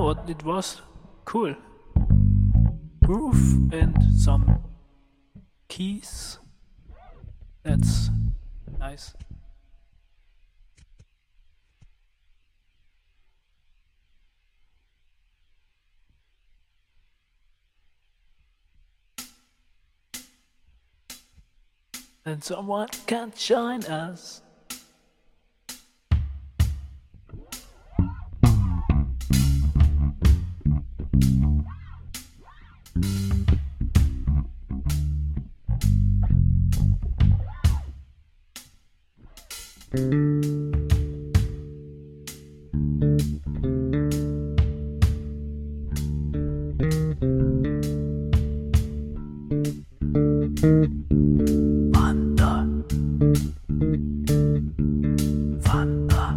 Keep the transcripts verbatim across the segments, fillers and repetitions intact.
what it was cool. Groove and some keys. That's nice. And someone can join us. Wanda, Wanda.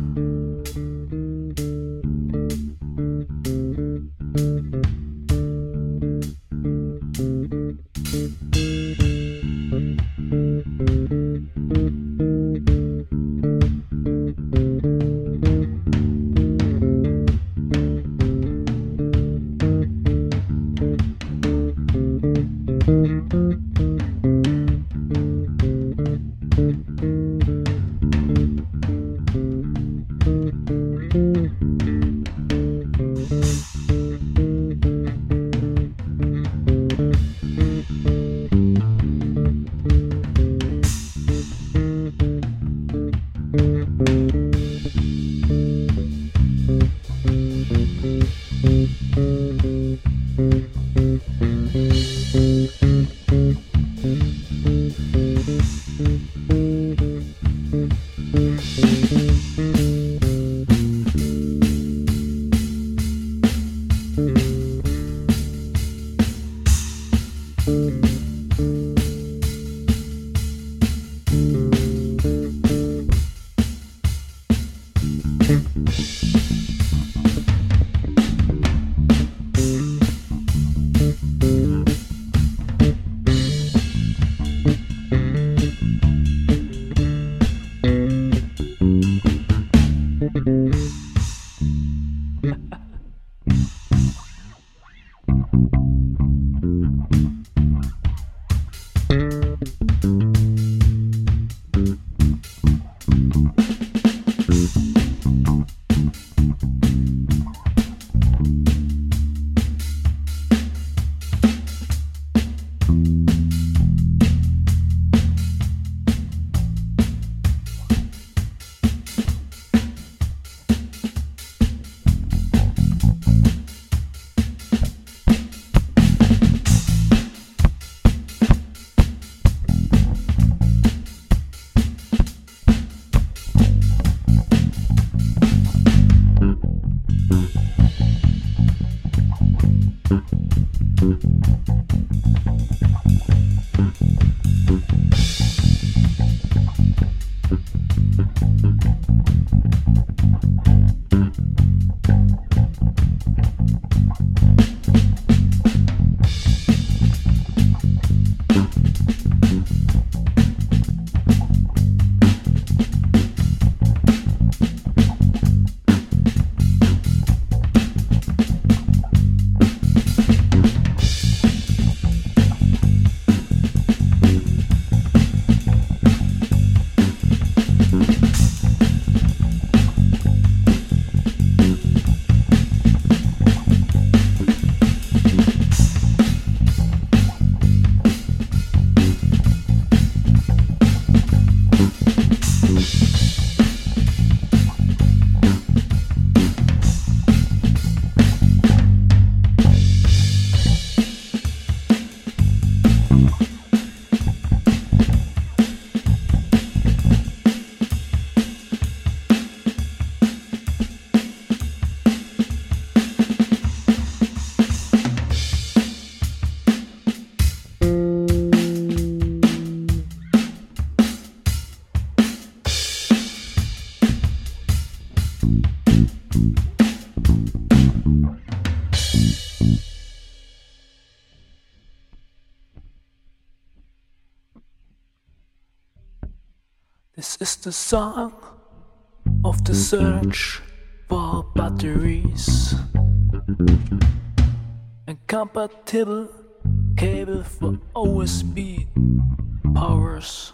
This is the song of the search for batteries. Incompatible cable for O S B powers.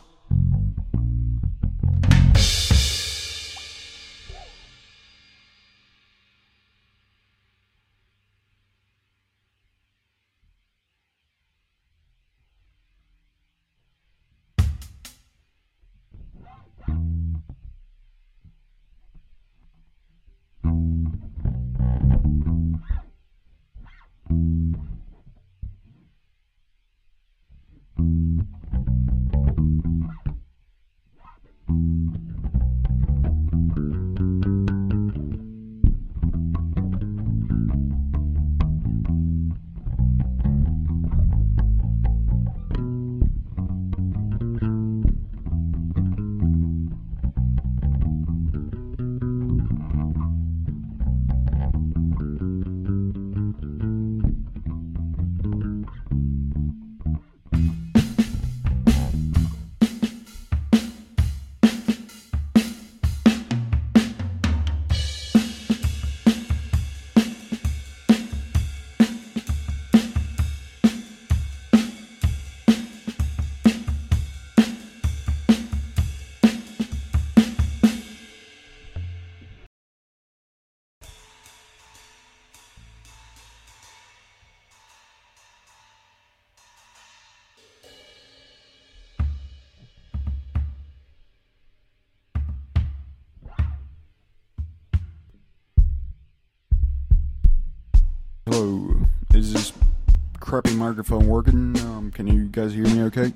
Hello, is this crappy microphone working? Um, can you guys hear me okay?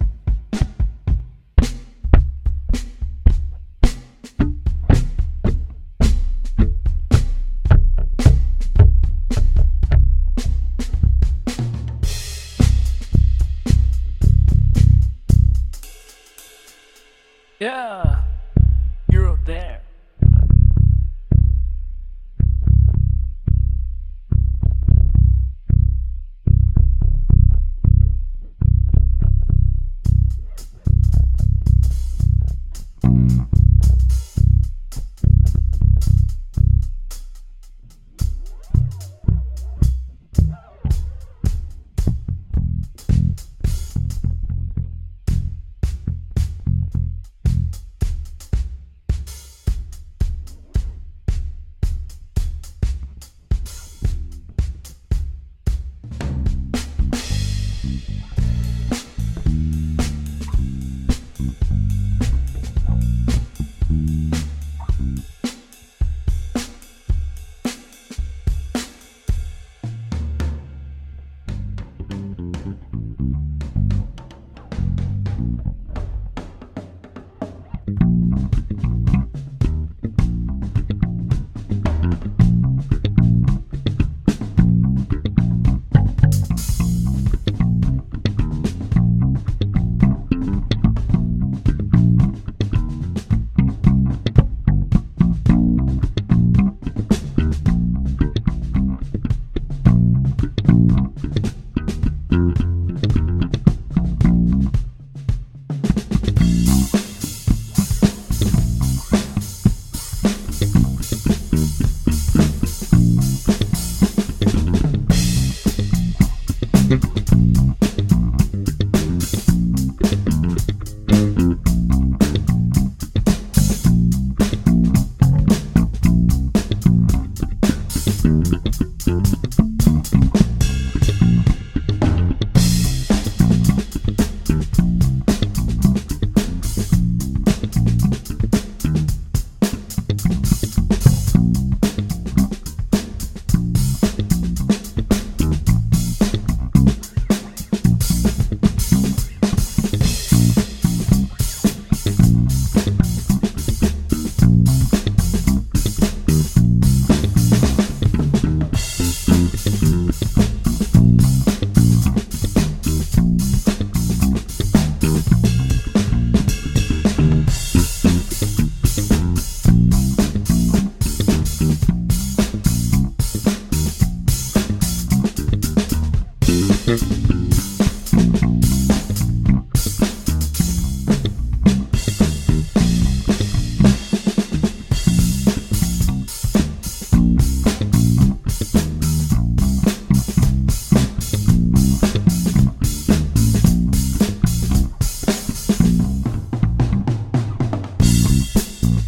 Yeah, you're there.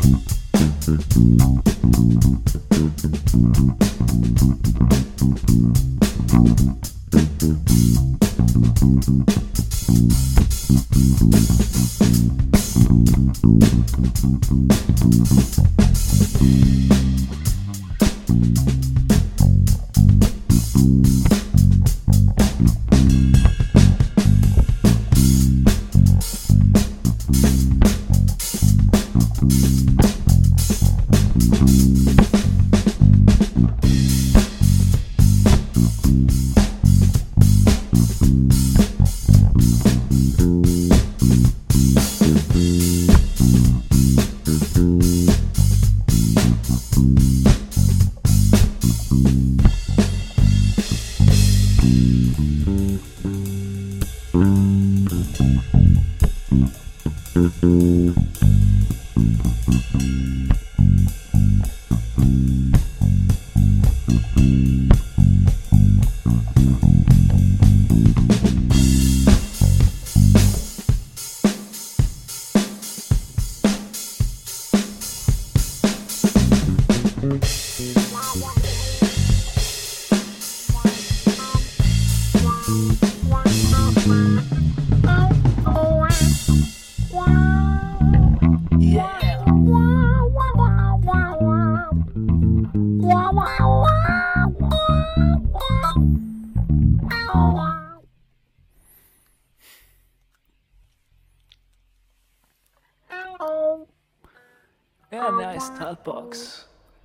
Yeah, nice talk box.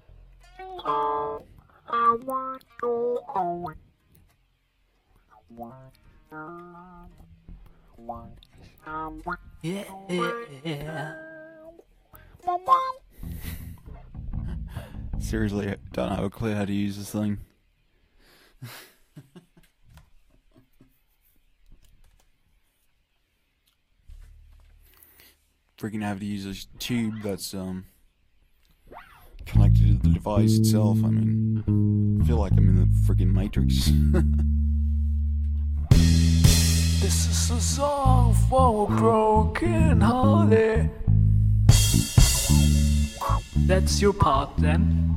Yeah. Seriously, I don't have a clue how to use this thing. Freaking have to use a tube that's um connected to the device itself. I mean, I feel like I'm in the freaking Matrix. This is a song for a broken hearted. That's your part then.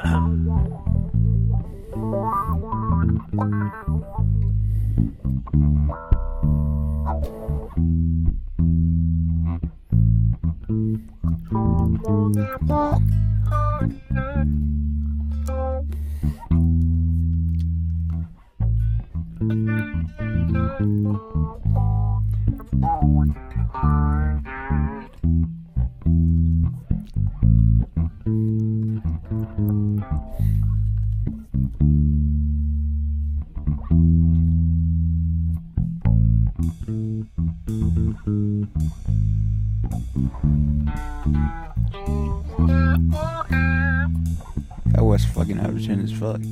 That was fucking out of ten as fuck.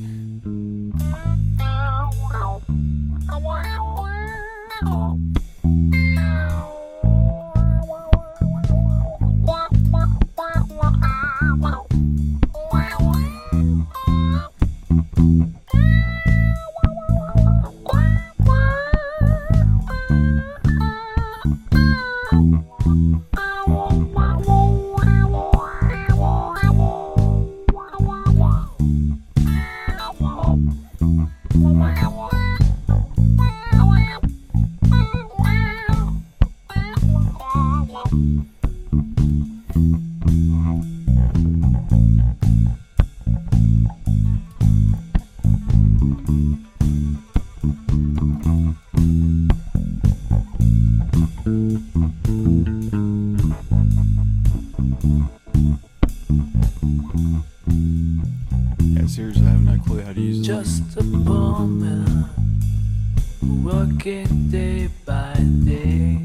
Yeah, seriously, I have no clue how to use it. Just a bummer, working day by day,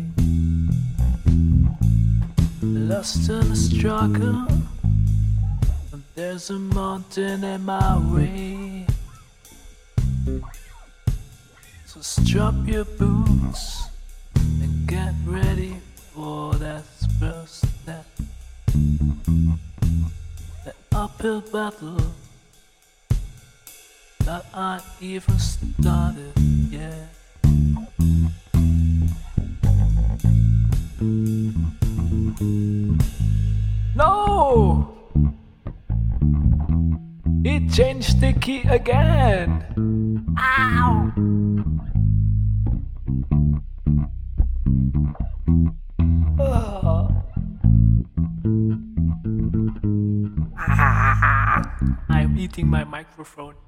lost in a struggle. There's a mountain in my way, so strap your boots and get ready for that first step. The uphill battle that I even started yet. No! It changed the key again! Ow! Ugh. I'm eating my microphone.